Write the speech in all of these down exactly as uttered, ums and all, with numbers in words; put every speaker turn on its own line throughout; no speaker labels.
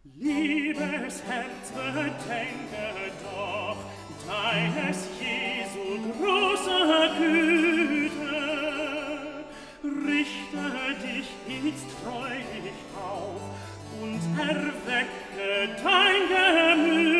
Liebes Herz, bedenke doch deines Jesu große Güte. Richte dich jetzt freudig auf und erwecke dein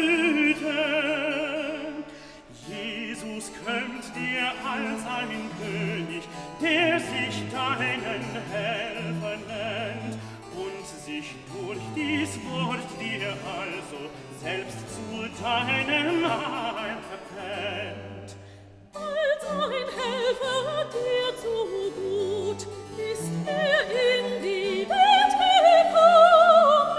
Gemüte. Jesus kömmt dir als ein König, der sich deinen Helfer nennt und sich durch dies Wort dir also selbst zu deinem Heil verkennt.
Als ein Helfer dir zu gut, ist er in die Welt gekommen.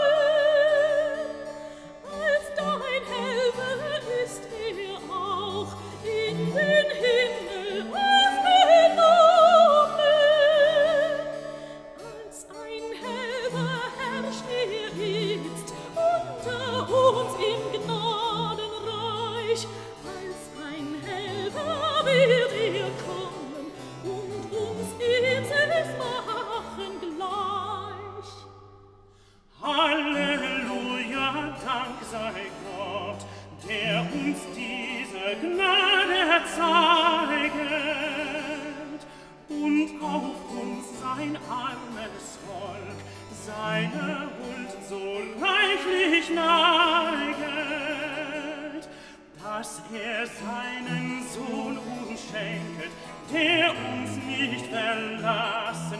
Als dein Helfer ist er auch in den Himmel aufgenommen. Als ein Helfer herrscht er jetzt unter uns im Gnadenreich. Als ein Helfer wird er kommen und uns ihm selbst machen gleich.
Halleluja, Dank sei Gott, der uns diese Gnade zeiget und auf uns sein armes Volk seine Huld so reichlich neiget, dass er seinen Sohn uns schenket, der uns nicht verlassen